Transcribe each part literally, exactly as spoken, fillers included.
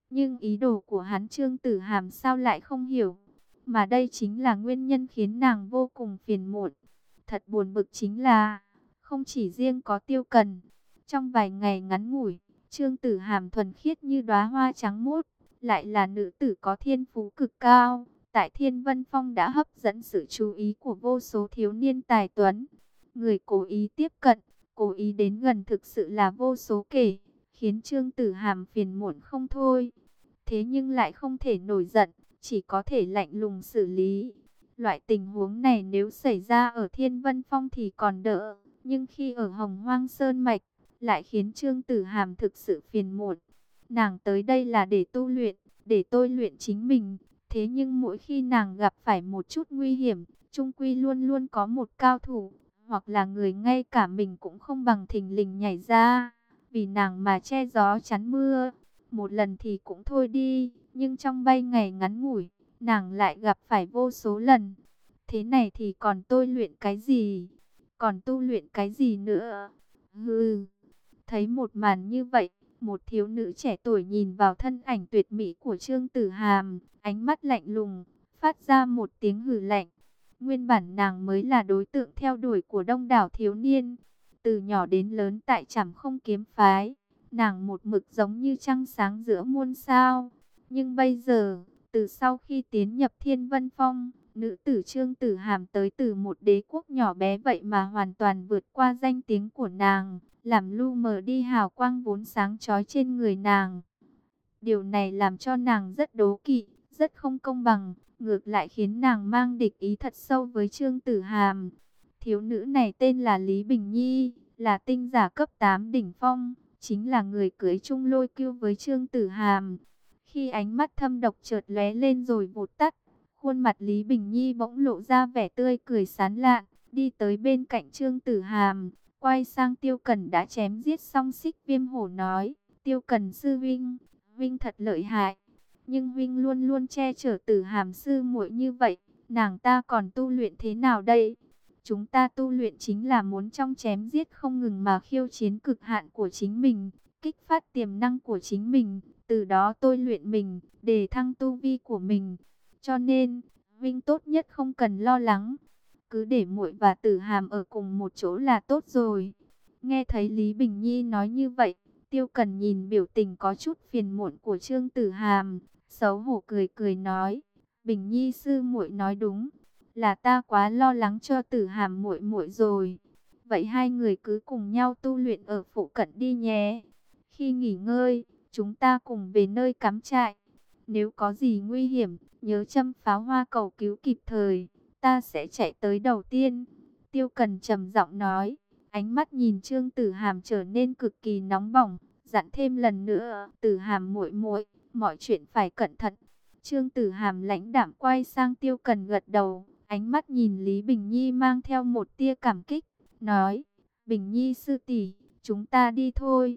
Nhưng ý đồ của hắn Trương Tử Hàm sao lại không hiểu, mà đây chính là nguyên nhân khiến nàng vô cùng phiền muộn. Thật buồn bực chính là, không chỉ riêng có Tiêu Cần, trong vài ngày ngắn ngủi, Trương Tử Hàm thuần khiết như đóa hoa trắng muốt, lại là nữ tử có thiên phú cực cao, tại Thiên Vân Phong đã hấp dẫn sự chú ý của vô số thiếu niên tài tuấn. Người cố ý tiếp cận, cố ý đến gần thực sự là vô số kể, khiến Trương Tử Hàm phiền muộn không thôi. Thế nhưng lại không thể nổi giận, chỉ có thể lạnh lùng xử lý. Loại tình huống này nếu xảy ra ở Thiên Vân Phong thì còn đỡ, nhưng khi ở Hồng Hoang Sơn Mạch, lại khiến Trương Tử Hàm thực sự phiền muộn. Nàng tới đây là để tu luyện, để tôi luyện chính mình. Thế nhưng mỗi khi nàng gặp phải một chút nguy hiểm, chung quy luôn luôn có một cao thủ, hoặc là người ngay cả mình cũng không bằng thình lình nhảy ra, vì nàng mà che gió chắn mưa. Một lần thì cũng thôi đi, nhưng trong bay ngày ngắn ngủi, nàng lại gặp phải vô số lần. Thế này thì còn tôi luyện cái gì? Còn tu luyện cái gì nữa? Hừ. Thấy một màn như vậy, một thiếu nữ trẻ tuổi nhìn vào thân ảnh tuyệt mỹ của Trương Tử Hàm, ánh mắt lạnh lùng, phát ra một tiếng hừ lạnh. Nguyên bản nàng mới là đối tượng theo đuổi của đông đảo thiếu niên. Từ nhỏ đến lớn tại Trảm Không Kiếm Phái, nàng một mực giống như trăng sáng giữa muôn sao. Nhưng bây giờ, từ sau khi tiến nhập Thiên Vân Phong, nữ tử Trương Tử Hàm tới từ một đế quốc nhỏ bé vậy mà hoàn toàn vượt qua danh tiếng của nàng, làm lu mờ đi hào quang vốn sáng chói trên người nàng. Điều này làm cho nàng rất đố kỵ, rất không công bằng, ngược lại khiến nàng mang địch ý thật sâu với Trương Tử Hàm. Thiếu nữ này tên là Lý Bình Nhi, là tinh giả cấp tám đỉnh phong, chính là người cưới chung lôi kiêu với Trương Tử Hàm. Khi ánh mắt thâm độc chợt lóe lên rồi vụt tắt, khuôn mặt Lý Bình Nhi bỗng lộ ra vẻ tươi cười sán lạn, đi tới bên cạnh Trương Tử Hàm, quay sang Tiêu Cần đã chém giết xong Xích Viêm Hổ nói: Tiêu Cần sư huynh, huynh thật lợi hại, nhưng huynh luôn luôn che chở Tử Hàm sư muội như vậy, nàng ta còn tu luyện thế nào đây? Chúng ta tu luyện chính là muốn trong chém giết không ngừng mà khiêu chiến cực hạn của chính mình, kích phát tiềm năng của chính mình, từ đó tôi luyện mình, để thăng tu vi của mình. Cho nên, huynh tốt nhất không cần lo lắng, cứ để muội và Tử Hàm ở cùng một chỗ là tốt rồi. Nghe thấy Lý Bình Nhi nói như vậy, Tiêu Cần nhìn biểu tình có chút phiền muộn của Trương Tử Hàm, xấu hổ cười cười nói: Bình Nhi sư muội nói đúng, là ta quá lo lắng cho Tử Hàm muội muội rồi. Vậy hai người cứ cùng nhau tu luyện ở phụ cận đi nhé. Khi nghỉ ngơi, chúng ta cùng về nơi cắm trại. Nếu có gì nguy hiểm, nhớ châm pháo hoa cầu cứu kịp thời, ta sẽ chạy tới đầu tiên. Tiêu Cần trầm giọng nói, ánh mắt nhìn Trương Tử Hàm trở nên cực kỳ nóng bỏng, dặn thêm lần nữa: Tử Hàm muội muội, mọi chuyện phải cẩn thận. Trương Tử Hàm lãnh đạm quay sang Tiêu Cần gật đầu, ánh mắt nhìn Lý Bình Nhi mang theo một tia cảm kích, nói: Bình Nhi sư tỷ, chúng ta đi thôi.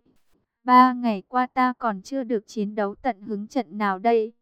Ba ngày qua ta còn chưa được chiến đấu tận hứng trận nào đây.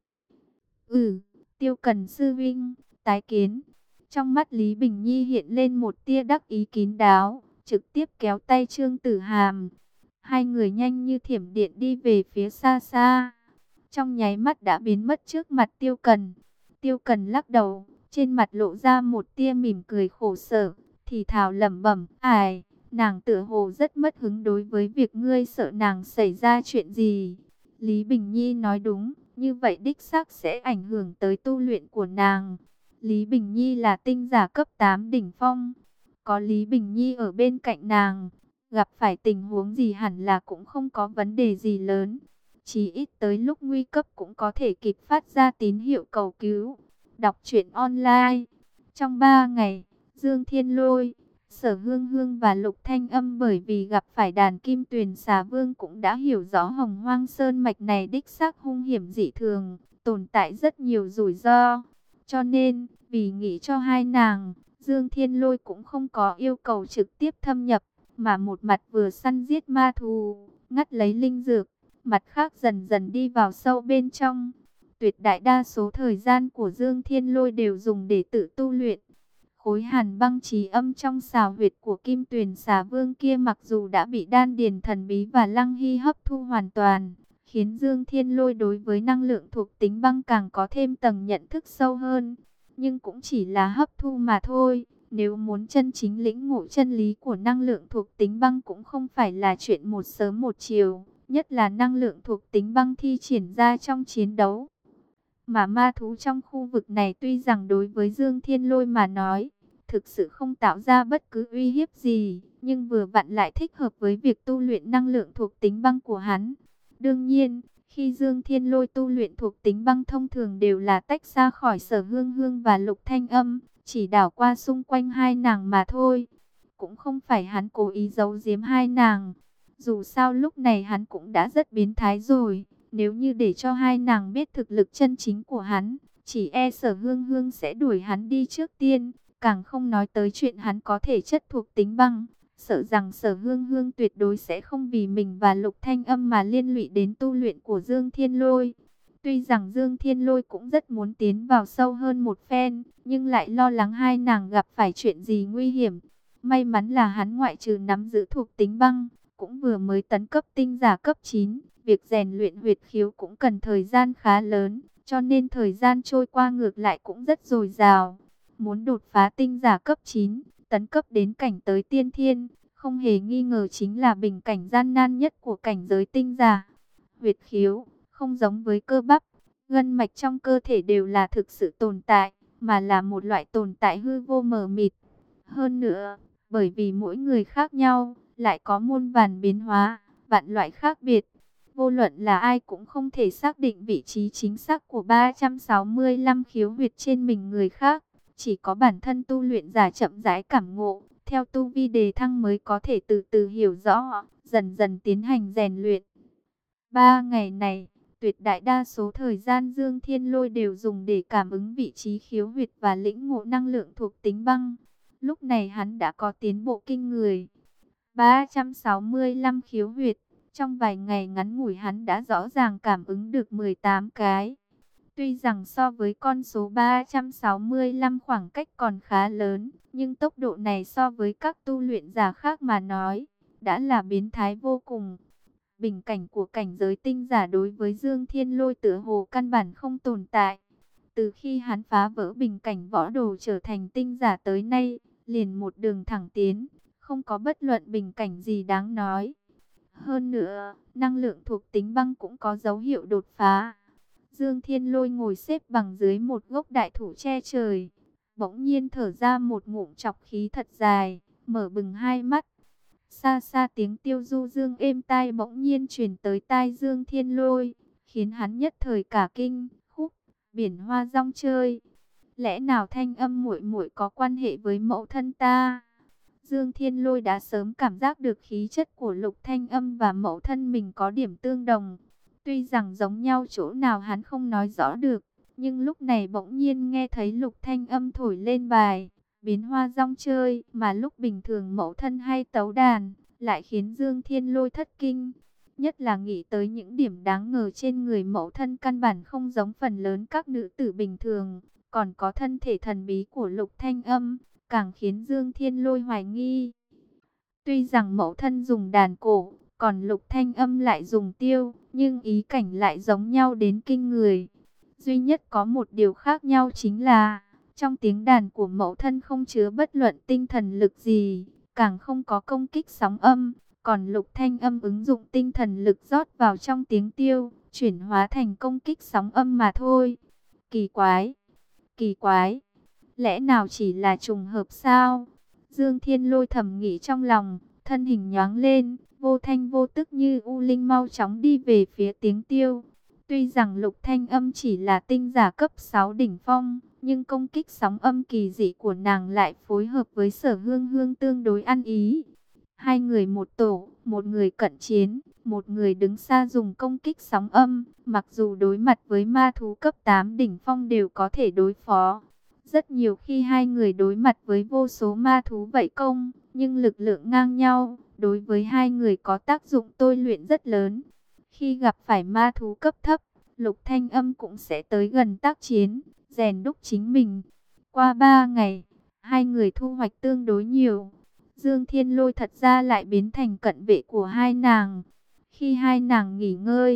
Ừ, Tiêu Cần sư vinh, tái kiến. Trong mắt Lý Bình Nhi hiện lên một tia đắc ý kín đáo, trực tiếp kéo tay Trương Tử Hàm. Hai người nhanh như thiểm điện đi về phía xa xa, trong nháy mắt đã biến mất trước mặt Tiêu Cần. Tiêu Cần lắc đầu, trên mặt lộ ra một tia mỉm cười khổ sở, thì thào lẩm bẩm: Ai, nàng tựa hồ rất mất hứng đối với việc ngươi sợ nàng xảy ra chuyện gì. Lý Bình Nhi nói đúng, như vậy đích xác sẽ ảnh hưởng tới tu luyện của nàng. Lý Bình Nhi là tinh giả cấp tám đỉnh phong, có Lý Bình Nhi ở bên cạnh nàng, gặp phải tình huống gì hẳn là cũng không có vấn đề gì lớn. Chỉ ít tới lúc nguy cấp cũng có thể kịp phát ra tín hiệu cầu cứu. Đọc truyện online. Trong ba ngày, Dương Thiên Lôi, Sở Hương Hương và Lục Thanh Âm bởi vì gặp phải đàn Kim Tuyền Xà Vương cũng đã hiểu rõ Hồng Hoang Sơn Mạch này đích xác hung hiểm dị thường, tồn tại rất nhiều rủi ro. Cho nên, vì nghĩ cho hai nàng, Dương Thiên Lôi cũng không có yêu cầu trực tiếp thâm nhập, mà một mặt vừa săn giết ma thú, ngắt lấy linh dược, mặt khác dần dần đi vào sâu bên trong. Tuyệt đại đa số thời gian của Dương Thiên Lôi đều dùng để tự tu luyện. Khối hàn băng trí âm trong xào huyệt của Kim Tuyền Xà Vương kia mặc dù đã bị đan điền thần bí và Lăng Hy hấp thu hoàn toàn, khiến Dương Thiên Lôi đối với năng lượng thuộc tính băng càng có thêm tầng nhận thức sâu hơn. Nhưng cũng chỉ là hấp thu mà thôi. Nếu muốn chân chính lĩnh ngộ chân lý của năng lượng thuộc tính băng cũng không phải là chuyện một sớm một chiều, nhất là năng lượng thuộc tính băng thi triển ra trong chiến đấu. Mà ma thú trong khu vực này tuy rằng đối với Dương Thiên Lôi mà nói, thực sự không tạo ra bất cứ uy hiếp gì, nhưng vừa vặn lại thích hợp với việc tu luyện năng lượng thuộc tính băng của hắn. Đương nhiên, khi Dương Thiên Lôi tu luyện thuộc tính băng thông thường đều là tách ra khỏi Sở Hương Hương và Lục Thanh Âm, chỉ đảo qua xung quanh hai nàng mà thôi. Cũng không phải hắn cố ý giấu giếm hai nàng. Dù sao lúc này hắn cũng đã rất biến thái rồi. Nếu như để cho hai nàng biết thực lực chân chính của hắn, chỉ e Sở Hương Hương sẽ đuổi hắn đi trước tiên. Càng không nói tới chuyện hắn có thể chất thuộc tính băng. Sợ rằng Sở Hương Hương tuyệt đối sẽ không vì mình và Lục Thanh Âm mà liên lụy đến tu luyện của Dương Thiên Lôi. Tuy rằng Dương Thiên Lôi cũng rất muốn tiến vào sâu hơn một phen, nhưng lại lo lắng hai nàng gặp phải chuyện gì nguy hiểm. May mắn là hắn ngoại trừ nắm giữ thuộc tính băng, cũng vừa mới tấn cấp tinh giả cấp chín. Việc rèn luyện huyệt khiếu cũng cần thời gian khá lớn, cho nên thời gian trôi qua ngược lại cũng rất dồi dào. Muốn đột phá tinh giả cấp chín, tấn cấp đến cảnh tới tiên thiên, không hề nghi ngờ chính là bình cảnh gian nan nhất của cảnh giới tinh giả. Huyệt khiếu, không giống với cơ bắp, gân mạch trong cơ thể đều là thực sự tồn tại, mà là một loại tồn tại hư vô mờ mịt. Hơn nữa, bởi vì mỗi người khác nhau, lại có muôn vàn biến hóa, vạn loại khác biệt. Vô luận là ai cũng không thể xác định vị trí chính xác của ba trăm sáu mươi lăm khiếu huyệt trên mình người khác. Chỉ có bản thân tu luyện giả chậm rãi cảm ngộ, theo tu vi đề thăng mới có thể từ từ hiểu rõ, dần dần tiến hành rèn luyện. Ba ngày này, tuyệt đại đa số thời gian Dương Thiên Lôi đều dùng để cảm ứng vị trí khiếu huyệt và lĩnh ngộ năng lượng thuộc tính băng. Lúc này hắn đã có tiến bộ kinh người. ba trăm sáu mươi lăm khiếu huyệt, trong vài ngày ngắn ngủi hắn đã rõ ràng cảm ứng được mười tám cái. Tuy rằng so với con số ba trăm sáu mươi lăm khoảng cách còn khá lớn, nhưng tốc độ này so với các tu luyện giả khác mà nói, đã là biến thái vô cùng. Bình cảnh của cảnh giới tinh giả đối với Dương Thiên Lôi tựa hồ căn bản không tồn tại. Từ khi hắn phá vỡ bình cảnh võ đồ trở thành tinh giả tới nay, liền một đường thẳng tiến, không có bất luận bình cảnh gì đáng nói. Hơn nữa, năng lượng thuộc tính băng cũng có dấu hiệu đột phá. Dương Thiên Lôi ngồi xếp bằng dưới một gốc đại thụ che trời, bỗng nhiên thở ra một ngụm trọc khí thật dài, mở bừng hai mắt. Xa xa tiếng tiêu du dương êm tai bỗng nhiên truyền tới tai Dương Thiên Lôi, khiến hắn nhất thời cả kinh. Khúc biển hoa rong chơi, lẽ nào thanh âm muội muội có quan hệ với mẫu thân ta? Dương Thiên Lôi đã sớm cảm giác được khí chất của Lục Thanh Âm và mẫu thân mình có điểm tương đồng. Tuy rằng giống nhau chỗ nào hắn không nói rõ được, nhưng lúc này bỗng nhiên nghe thấy Lục Thanh Âm thổi lên bài biến hoa rong chơi, mà lúc bình thường mẫu thân hay tấu đàn, lại khiến Dương Thiên Lôi thất kinh. Nhất là nghĩ tới những điểm đáng ngờ trên người mẫu thân căn bản không giống phần lớn các nữ tử bình thường, còn có thân thể thần bí của Lục Thanh Âm, càng khiến Dương Thiên Lôi hoài nghi. Tuy rằng mẫu thân dùng đàn cổ, còn Lục Thanh Âm lại dùng tiêu, nhưng ý cảnh lại giống nhau đến kinh người. Duy nhất có một điều khác nhau chính là, trong tiếng đàn của mẫu thân không chứa bất luận tinh thần lực gì, càng không có công kích sóng âm, còn Lục Thanh Âm ứng dụng tinh thần lực rót vào trong tiếng tiêu, chuyển hóa thành công kích sóng âm mà thôi. Kỳ quái, kỳ quái, lẽ nào chỉ là trùng hợp sao? Dương Thiên Lôi thầm nghĩ trong lòng, thân hình nhoáng lên, vô thanh vô tức như u linh mau chóng đi về phía tiếng tiêu. Tuy rằng Lục Thanh Âm chỉ là tinh giả cấp sáu đỉnh phong, nhưng công kích sóng âm kỳ dị của nàng lại phối hợp với Sở Hương Hương tương đối ăn ý. Hai người một tổ, một người cận chiến, một người đứng xa dùng công kích sóng âm, mặc dù đối mặt với ma thú cấp tám đỉnh phong đều có thể đối phó. Rất nhiều khi hai người đối mặt với vô số ma thú vậy công, nhưng lực lượng ngang nhau, đối với hai người có tác dụng tôi luyện rất lớn. Khi gặp phải ma thú cấp thấp, Lục Thanh Âm cũng sẽ tới gần tác chiến, rèn đúc chính mình. Qua ba ngày, hai người thu hoạch tương đối nhiều. Dương Thiên Lôi thật ra lại biến thành cận vệ của hai nàng. Khi hai nàng nghỉ ngơi,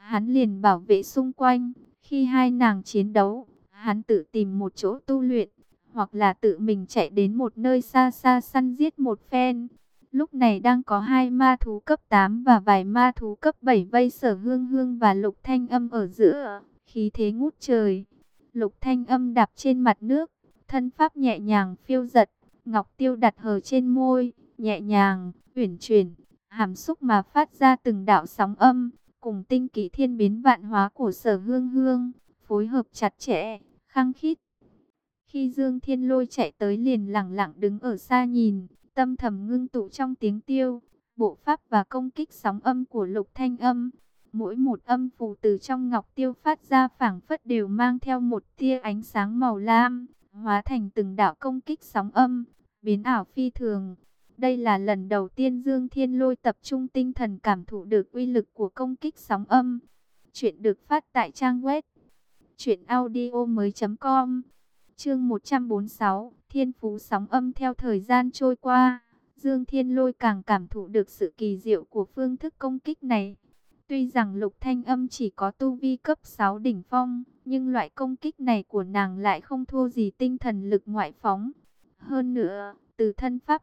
hắn liền bảo vệ xung quanh. Khi hai nàng chiến đấu, hắn tự tìm một chỗ tu luyện, hoặc là tự mình chạy đến một nơi xa xa săn giết một phen. Lúc này đang có hai ma thú cấp tám và vài ma thú cấp bảy vây Sở Hương Hương và Lục Thanh Âm ở giữa, khí thế ngút trời. Lục Thanh Âm đạp trên mặt nước, thân pháp nhẹ nhàng phiêu dật, ngọc tiêu đặt hờ trên môi, nhẹ nhàng, uyển chuyển, hàm xúc mà phát ra từng đạo sóng âm, cùng tinh khí thiên biến vạn hóa của Sở Hương Hương, phối hợp chặt chẽ, khăng khít. Khi Dương Thiên Lôi chạy tới liền lặng lặng đứng ở xa nhìn, tâm thầm ngưng tụ trong tiếng tiêu, bộ pháp và công kích sóng âm của Lục Thanh Âm. Mỗi một âm phù từ trong ngọc tiêu phát ra phảng phất đều mang theo một tia ánh sáng màu lam, hóa thành từng đạo công kích sóng âm, biến ảo phi thường. Đây là lần đầu tiên Dương Thiên Lôi tập trung tinh thần cảm thụ được uy lực của công kích sóng âm. Chuyện được phát tại trang web truyện audio mới chấm com. Chương một trăm bốn mươi sáu, Thiên phú sóng âm. Theo thời gian trôi qua, Dương Thiên Lôi càng cảm thụ được sự kỳ diệu của phương thức công kích này. Tuy rằng Lục Thanh Âm chỉ có tu vi cấp sáu đỉnh phong, nhưng loại công kích này của nàng lại không thua gì tinh thần lực ngoại phóng. Hơn nữa, từ thân pháp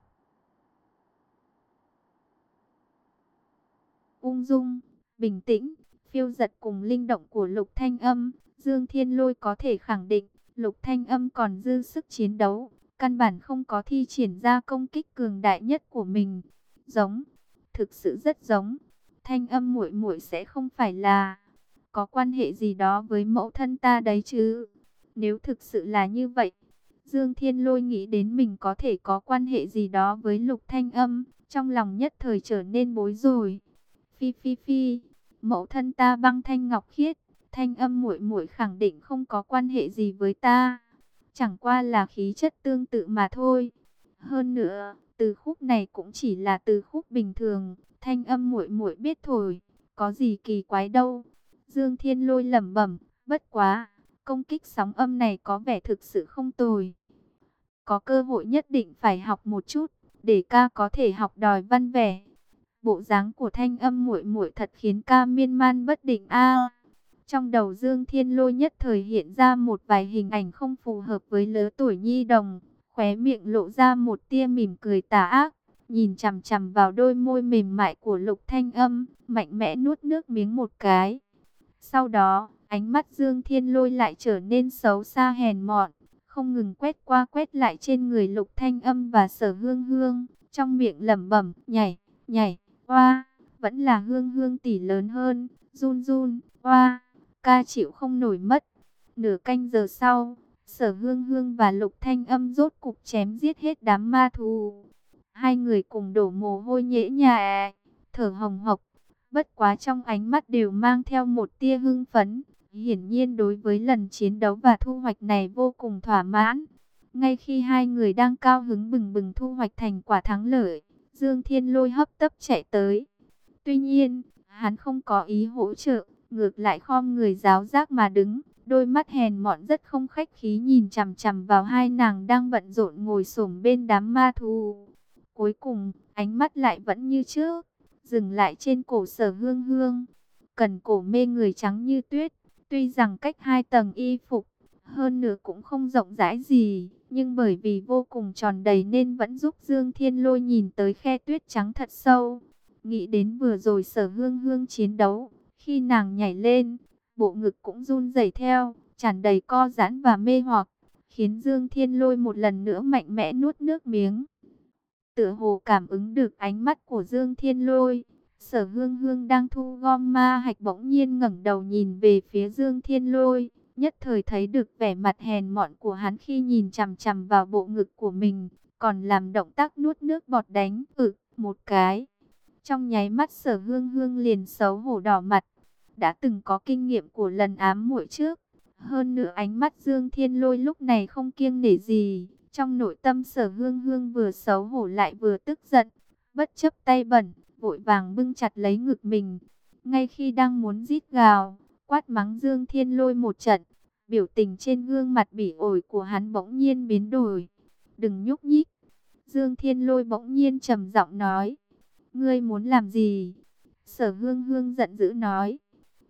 ung dung, bình tĩnh, phiêu dật cùng linh động của Lục Thanh Âm, Dương Thiên Lôi có thể khẳng định, Lục Thanh Âm còn dư sức chiến đấu, căn bản không có thi triển ra công kích cường đại nhất của mình. Giống, thực sự rất giống. Thanh Âm muội muội sẽ không phải là có quan hệ gì đó với mẫu thân ta đấy chứ? Nếu thực sự là như vậy, Dương Thiên Lôi nghĩ đến mình có thể có quan hệ gì đó với Lục Thanh Âm, trong lòng nhất thời trở nên bối rối. Phi phi phi, mẫu thân ta Băng Thanh Ngọc Khiết, Thanh Âm muội muội khẳng định không có quan hệ gì với ta, chẳng qua là khí chất tương tự mà thôi. Hơn nữa, từ khúc này cũng chỉ là từ khúc bình thường, Thanh Âm muội muội biết thổi, có gì kỳ quái đâu. Dương Thiên Lôi lẩm bẩm, bất quá, công kích sóng âm này có vẻ thực sự không tồi. Có cơ hội nhất định phải học một chút, để ca có thể học đòi văn vẻ. Bộ dáng của Thanh Âm muội muội thật khiến ca miên man bất định a. Trong đầu Dương Thiên Lôi nhất thời hiện ra một vài hình ảnh không phù hợp với lứa tuổi nhi đồng, khóe miệng lộ ra một tia mỉm cười tà ác, nhìn chằm chằm vào đôi môi mềm mại của Lục Thanh Âm, mạnh mẽ nuốt nước miếng một cái. Sau đó, ánh mắt Dương Thiên Lôi lại trở nên xấu xa hèn mọn, không ngừng quét qua quét lại trên người Lục Thanh Âm và Sở Hương Hương, trong miệng lẩm bẩm, nhảy, nhảy, oa, vẫn là Hương Hương tỷ lớn hơn, run run, oa, ca chịu không nổi mất. Nửa canh giờ sau, Sở Hương Hương và Lục Thanh Âm rốt cục chém giết hết đám ma thú. Hai người cùng đổ mồ hôi nhễ nhại, thở hồng hộc, bất quá trong ánh mắt đều mang theo một tia hưng phấn. Hiển nhiên đối với lần chiến đấu và thu hoạch này vô cùng thỏa mãn. Ngay khi hai người đang cao hứng bừng bừng thu hoạch thành quả thắng lợi, Dương Thiên Lôi hấp tấp chạy tới. Tuy nhiên, hắn không có ý hỗ trợ, ngược lại khom người giáo giác mà đứng, đôi mắt hèn mọn rất không khách khí nhìn chằm chằm vào hai nàng đang bận rộn ngồi xổm bên đám ma thú. Cuối cùng, ánh mắt lại vẫn như trước, dừng lại trên cổ Sở Hương Hương, cần cổ mê người trắng như tuyết. Tuy rằng cách hai tầng y phục, hơn nữa cũng không rộng rãi gì, nhưng bởi vì vô cùng tròn đầy nên vẫn giúp Dương Thiên Lôi nhìn tới khe tuyết trắng thật sâu. Nghĩ đến vừa rồi Sở Hương Hương chiến đấu, khi nàng nhảy lên, bộ ngực cũng run rẩy theo, tràn đầy co giãn và mê hoặc, khiến Dương Thiên Lôi một lần nữa mạnh mẽ nuốt nước miếng. Tựa hồ cảm ứng được ánh mắt của Dương Thiên Lôi, Sở Hương Hương đang thu gom ma hạch bỗng nhiên ngẩng đầu nhìn về phía Dương Thiên Lôi, nhất thời thấy được vẻ mặt hèn mọn của hắn khi nhìn chằm chằm vào bộ ngực của mình, còn làm động tác nuốt nước bọt đánh ự một cái. Trong nháy mắt Sở Hương Hương liền xấu hổ đỏ mặt, đã từng có kinh nghiệm của lần ám muội trước. Hơn nữa ánh mắt Dương Thiên Lôi lúc này không kiêng nể gì, trong nội tâm Sở Hương Hương vừa xấu hổ lại vừa tức giận, bất chấp tay bẩn, vội vàng bưng chặt lấy ngực mình. Ngay khi đang muốn rít gào, quát mắng Dương Thiên Lôi một trận, biểu tình trên gương mặt bỉ ổi của hắn bỗng nhiên biến đổi. Đừng nhúc nhích. Dương Thiên Lôi bỗng nhiên trầm giọng nói. Ngươi muốn làm gì? Sở Hương Hương giận dữ nói.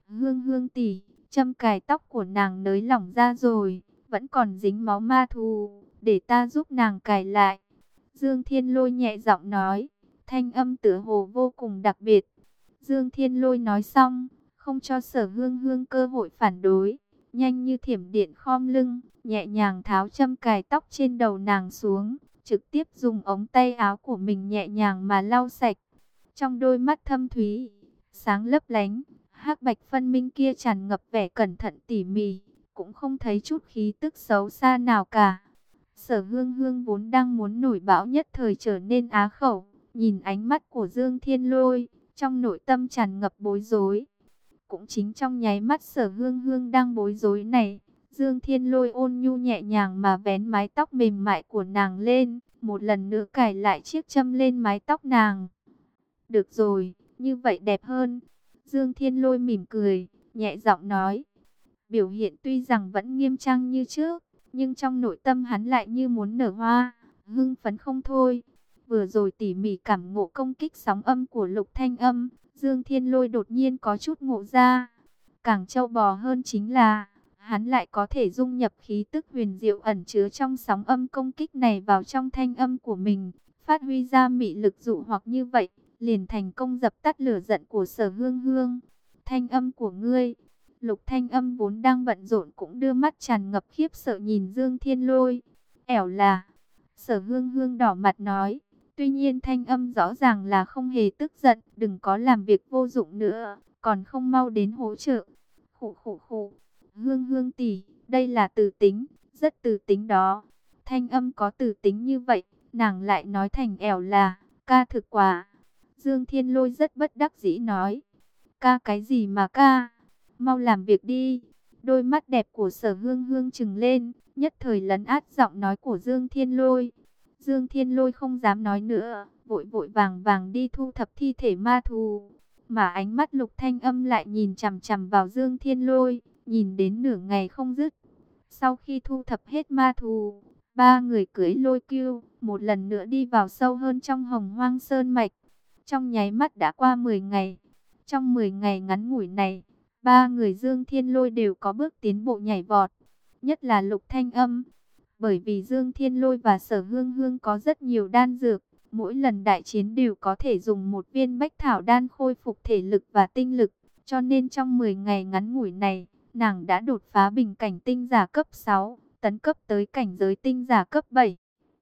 Hương Hương tỷ, châm cài tóc của nàng nới lỏng ra rồi, vẫn còn dính máu ma thú, để ta giúp nàng cài lại. Dương Thiên Lôi nhẹ giọng nói, thanh âm tựa hồ vô cùng đặc biệt. Dương Thiên Lôi nói xong, không cho Sở Hương Hương cơ hội phản đối, nhanh như thiểm điện khom lưng, nhẹ nhàng tháo châm cài tóc trên đầu nàng xuống, trực tiếp dùng ống tay áo của mình nhẹ nhàng mà lau sạch. Trong đôi mắt thâm thúy, sáng lấp lánh, hắc bạch phân minh kia tràn ngập vẻ cẩn thận tỉ mỉ, cũng không thấy chút khí tức xấu xa nào cả. Sở Hương Hương vốn đang muốn nổi bão nhất thời trở nên á khẩu, nhìn ánh mắt của Dương Thiên Lôi, trong nội tâm tràn ngập bối rối. Cũng chính trong nháy mắt Sở Hương Hương đang bối rối này, Dương Thiên Lôi ôn nhu nhẹ nhàng mà vén mái tóc mềm mại của nàng lên, một lần nữa cài lại chiếc châm lên mái tóc nàng. Được rồi, như vậy đẹp hơn. Dương Thiên Lôi mỉm cười, nhẹ giọng nói. Biểu hiện tuy rằng vẫn nghiêm trang như trước, nhưng trong nội tâm hắn lại như muốn nở hoa, hưng phấn không thôi. Vừa rồi tỉ mỉ cảm ngộ công kích sóng âm của Lục Thanh Âm, Dương Thiên Lôi đột nhiên có chút ngộ ra. Càng trâu bò hơn chính là, hắn lại có thể dung nhập khí tức huyền diệu ẩn chứa trong sóng âm công kích này vào trong thanh âm của mình, phát huy ra mị lực dụ hoặc như vậy, liền thành công dập tắt lửa giận của Sở Hương Hương. Thanh âm của ngươi. Lục Thanh Âm vốn đang bận rộn cũng đưa mắt tràn ngập khiếp sợ nhìn Dương Thiên Lôi. Ẻo là, Sở Hương Hương đỏ mặt nói. Tuy nhiên Thanh Âm rõ ràng là không hề tức giận, đừng có làm việc vô dụng nữa, còn không mau đến hỗ trợ. Khụ khụ khụ, Hương Hương tỷ, đây là từ tính, rất từ tính đó. Thanh Âm có từ tính như vậy, nàng lại nói thành ẻo là, ca thực quả. Dương Thiên Lôi rất bất đắc dĩ nói. Ca cái gì mà ca? Mau làm việc đi. Đôi mắt đẹp của Sở Hương Hương trừng lên, nhất thời lấn át giọng nói của Dương Thiên Lôi. Dương Thiên Lôi không dám nói nữa, vội vội vàng vàng đi thu thập thi thể ma thú. Mà ánh mắt Lục Thanh Âm lại nhìn chằm chằm vào Dương Thiên Lôi, nhìn đến nửa ngày không dứt. Sau khi thu thập hết ma thú, ba người cưỡi lôi cưu, một lần nữa đi vào sâu hơn trong Hồng Hoang Sơn Mạch. Trong nháy mắt đã qua mười ngày. Trong mười ngày ngắn ngủi này, ba người Dương Thiên Lôi đều có bước tiến bộ nhảy vọt, nhất là Lục Thanh Âm. Bởi vì Dương Thiên Lôi và Sở Hương Hương có rất nhiều đan dược, mỗi lần đại chiến đều có thể dùng một viên bách thảo đan khôi phục thể lực và tinh lực, cho nên trong mười ngày ngắn ngủi này, nàng đã đột phá bình cảnh tinh giả cấp sáu, tấn cấp tới cảnh giới tinh giả cấp bảy.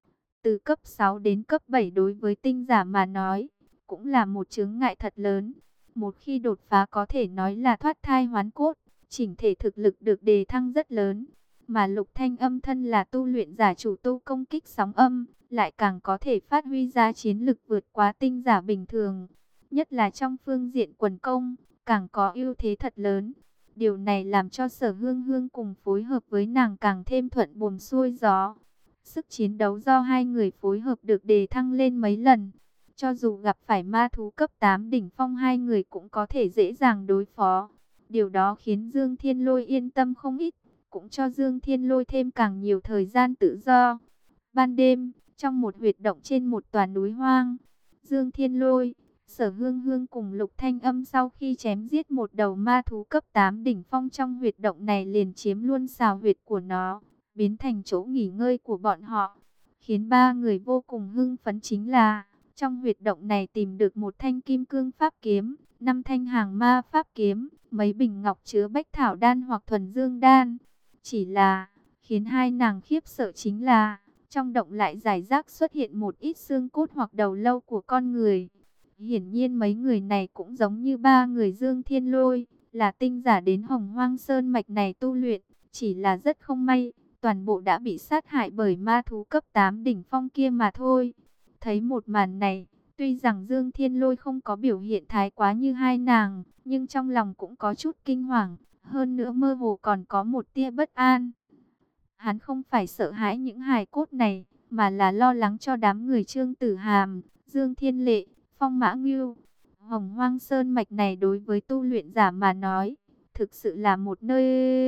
Từ cấp sáu đến cấp bảy đối với tinh giả mà nói, cũng là một chướng ngại thật lớn. Một khi đột phá có thể nói là thoát thai hoán cốt, chỉnh thể thực lực được đề thăng rất lớn. Mà Lục Thanh Âm thân là tu luyện giả chủ tu công kích sóng âm, lại càng có thể phát huy ra chiến lực vượt quá tinh giả bình thường. Nhất là trong phương diện quần công, càng có ưu thế thật lớn. Điều này làm cho Sở Hương Hương cùng phối hợp với nàng càng thêm thuận buồm xuôi gió. Sức chiến đấu do hai người phối hợp được đề thăng lên mấy lần. Cho dù gặp phải ma thú cấp tám đỉnh phong, hai người cũng có thể dễ dàng đối phó. Điều đó khiến Dương Thiên Lôi yên tâm không ít, cũng cho Dương Thiên Lôi thêm càng nhiều thời gian tự do. Ban đêm, trong một huyệt động trên một tòa núi hoang, Dương Thiên Lôi, Sở Hương Hương cùng Lục Thanh Âm sau khi chém giết một đầu ma thú cấp tám đỉnh phong trong huyệt động này liền chiếm luôn xào huyệt của nó, biến thành chỗ nghỉ ngơi của bọn họ. Khiến ba người vô cùng hưng phấn chính là, trong huyệt động này tìm được một thanh kim cương pháp kiếm, năm thanh hàng ma pháp kiếm, mấy bình ngọc chứa bách thảo đan hoặc thuần dương đan. Chỉ là, khiến hai nàng khiếp sợ chính là, trong động lại rải rác xuất hiện một ít xương cốt hoặc đầu lâu của con người. Hiển nhiên mấy người này cũng giống như ba người Dương Thiên Lôi, là tinh giả đến Hồng Hoang Sơn Mạch này tu luyện, chỉ là rất không may, toàn bộ đã bị sát hại bởi ma thú cấp tám đỉnh phong kia mà thôi. Thấy một màn này, tuy rằng Dương Thiên Lôi không có biểu hiện thái quá như hai nàng, nhưng trong lòng cũng có chút kinh hoàng, hơn nữa mơ hồ còn có một tia bất an. Hắn không phải sợ hãi những hài cốt này, mà là lo lắng cho đám người Trương Tử Hàm, Dương Thiên Lệ, Phong Mã Ngưu. Hồng Hoang Sơn Mạch này đối với tu luyện giả mà nói, thực sự là một nơi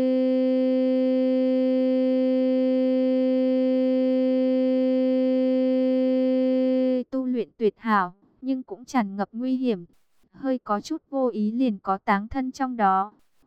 tu luyện tuyệt hảo, nhưng cũng tràn ngập nguy hiểm. Hơi có chút vô ý liền có táng thân trong đó.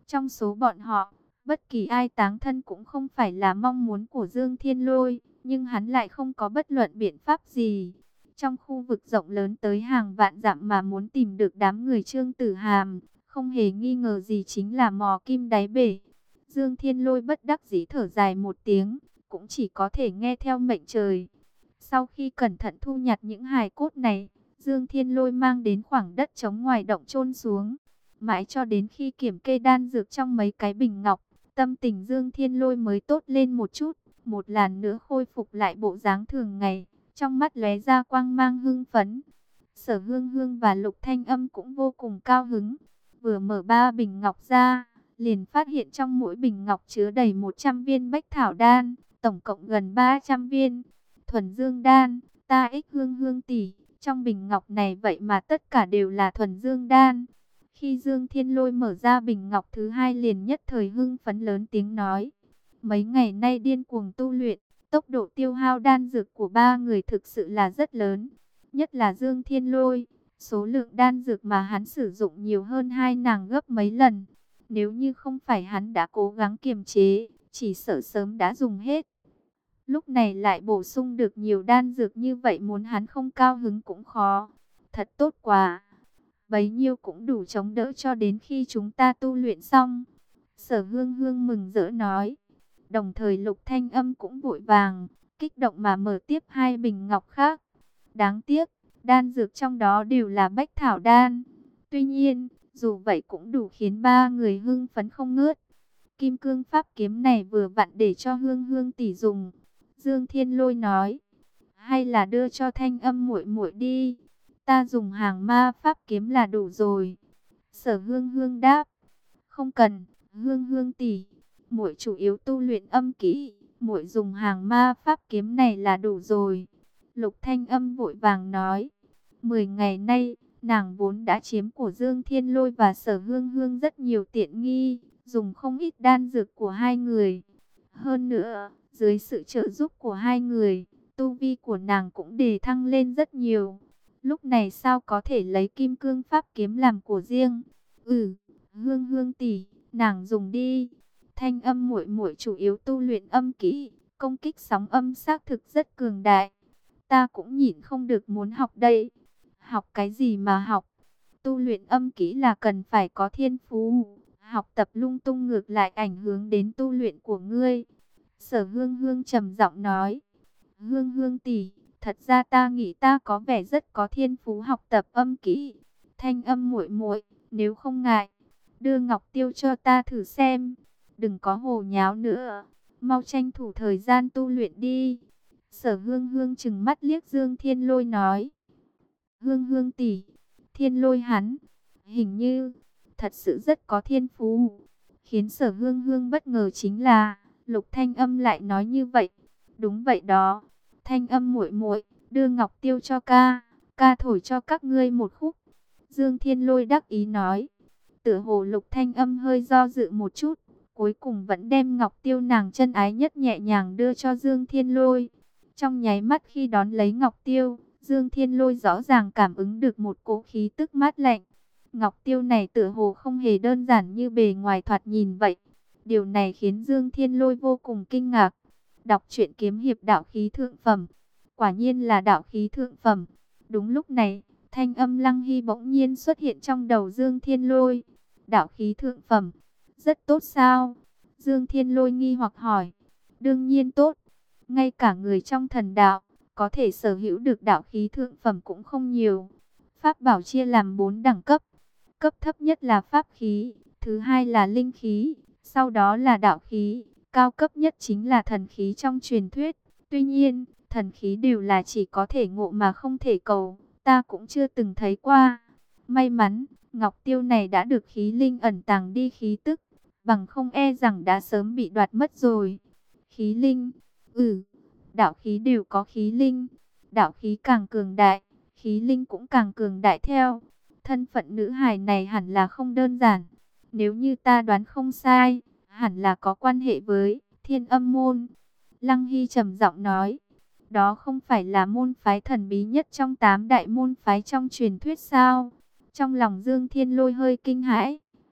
Trong số bọn họ, bất kỳ ai táng thân cũng không phải là mong muốn của Dương Thiên Lôi, nhưng hắn lại không có bất luận biện pháp gì. Trong khu vực rộng lớn tới hàng vạn dặm mà muốn tìm được đám người Trương Tử Hàm, không hề nghi ngờ gì chính là mò kim đáy bể. Dương Thiên Lôi bất đắc dĩ thở dài một tiếng, cũng chỉ có thể nghe theo mệnh trời. Sau khi cẩn thận thu nhặt những hài cốt này, Dương Thiên Lôi mang đến khoảng đất trống ngoài động chôn xuống. Mãi cho đến khi kiểm kê đan dược trong mấy cái bình ngọc, tâm tình Dương Thiên Lôi mới tốt lên một chút, một lần nữa khôi phục lại bộ dáng thường ngày, trong mắt lóe ra quang mang hưng phấn. Sở Hương Hương và Lục Thanh Âm cũng vô cùng cao hứng, vừa mở ba bình ngọc ra, liền phát hiện trong mỗi bình ngọc chứa đầy một trăm viên bách thảo đan, tổng cộng gần ba trăm viên. Thuần dương đan, ta ích Hương Hương tỷ, trong bình ngọc này vậy mà tất cả đều là thuần dương đan. Khi Dương Thiên Lôi mở ra bình ngọc thứ hai liền nhất thời hưng phấn lớn tiếng nói. Mấy ngày nay điên cuồng tu luyện, tốc độ tiêu hao đan dược của ba người thực sự là rất lớn. Nhất là Dương Thiên Lôi, số lượng đan dược mà hắn sử dụng nhiều hơn hai nàng gấp mấy lần. Nếu như không phải hắn đã cố gắng kiềm chế, chỉ sợ sớm đã dùng hết. Lúc này lại bổ sung được nhiều đan dược như vậy, muốn hắn không cao hứng cũng khó. Thật tốt quá. Bấy nhiêu cũng đủ chống đỡ cho đến khi chúng ta tu luyện xong. Sở Hương Hương mừng rỡ nói. Đồng thời Lục Thanh Âm cũng vội vàng, kích động mà mở tiếp hai bình ngọc khác. Đáng tiếc, đan dược trong đó đều là bách thảo đan. Tuy nhiên, dù vậy cũng đủ khiến ba người hưng phấn không ngớt. Kim cương pháp kiếm này vừa vặn để cho Hương Hương tỷ dùng. Dương Thiên Lôi nói. Hay là đưa cho Thanh Âm muội muội đi. Ta dùng hàng ma pháp kiếm là đủ rồi. Sở Hương Hương đáp. Không cần, Hương Hương tỷ, muội chủ yếu tu luyện âm kỹ, muội dùng hàng ma pháp kiếm này là đủ rồi. Lục Thanh Âm vội vàng nói. Mười ngày nay, nàng vốn đã chiếm của Dương Thiên Lôi và Sở Hương Hương rất nhiều tiện nghi, dùng không ít đan dược của hai người. Hơn nữa, dưới sự trợ giúp của hai người, tu vi của nàng cũng đề thăng lên rất nhiều. Lúc này sao có thể lấy kim cương pháp kiếm làm của riêng? Ừ, Hương Hương tỷ, nàng dùng đi. Thanh Âm muội muội chủ yếu tu luyện âm kỹ, công kích sóng âm xác thực rất cường đại. Ta cũng nhịn không được muốn học đây. Học cái gì mà học? Tu luyện âm kỹ là cần phải có thiên phú. Học tập lung tung ngược lại ảnh hưởng đến tu luyện của ngươi. Sở Hương Hương trầm giọng nói. Hương Hương tỷ, thật ra ta nghĩ ta có vẻ rất có thiên phú học tập âm kỹ. Thanh Âm muội muội, nếu không ngại, đưa ngọc tiêu cho ta thử xem. Đừng có hồ nháo nữa, mau tranh thủ thời gian tu luyện đi. Sở Hương Hương trừng mắt liếc Dương Thiên Lôi nói. Hương Hương tỷ, Thiên Lôi hắn, hình như, thật sự rất có thiên phú. Khiến Sở Hương Hương bất ngờ chính là, Lục Thanh Âm lại nói như vậy. Đúng vậy đó, Thanh Âm muội muội, đưa ngọc tiêu cho ca, ca thổi cho các ngươi một khúc. Dương Thiên Lôi đắc ý nói. Tựa hồ Lục Thanh Âm hơi do dự một chút, cuối cùng vẫn đem ngọc tiêu nàng chân ái nhất nhẹ nhàng đưa cho Dương Thiên Lôi. Trong nháy mắt khi đón lấy ngọc tiêu, Dương Thiên Lôi rõ ràng cảm ứng được một cỗ khí tức mát lạnh. Ngọc tiêu này tựa hồ không hề đơn giản như bề ngoài thoạt nhìn vậy. Điều này khiến Dương Thiên Lôi vô cùng kinh ngạc. Đọc truyện kiếm hiệp đạo khí thượng phẩm. Quả nhiên là đạo khí thượng phẩm. Đúng lúc này, thanh âm Lăng Hy bỗng nhiên xuất hiện trong đầu Dương Thiên Lôi. Đạo khí thượng phẩm, rất tốt sao? Dương Thiên Lôi nghi hoặc hỏi. Đương nhiên tốt. Ngay cả người trong thần đạo, có thể sở hữu được đạo khí thượng phẩm cũng không nhiều. Pháp bảo chia làm bốn đẳng cấp. Cấp thấp nhất là pháp khí, thứ hai là linh khí, sau đó là đạo khí, cao cấp nhất chính là thần khí trong truyền thuyết. Tuy nhiên, thần khí đều là chỉ có thể ngộ mà không thể cầu, ta cũng chưa từng thấy qua. May mắn, ngọc tiêu này đã được khí linh ẩn tàng đi khí tức, bằng không e rằng đã sớm bị đoạt mất rồi. Khí linh, ừ, đạo khí đều có khí linh, đạo khí càng cường đại, khí linh cũng càng cường đại theo. Thân phận nữ hài này hẳn là không đơn giản. Nếu như ta đoán không sai, hẳn là có quan hệ với Thiên Âm môn. Lăng Hy trầm giọng nói, đó không phải là môn phái thần bí nhất trong tám đại môn phái trong truyền thuyết sao? Trong lòng Dương Thiên Lôi hơi kinh hãi.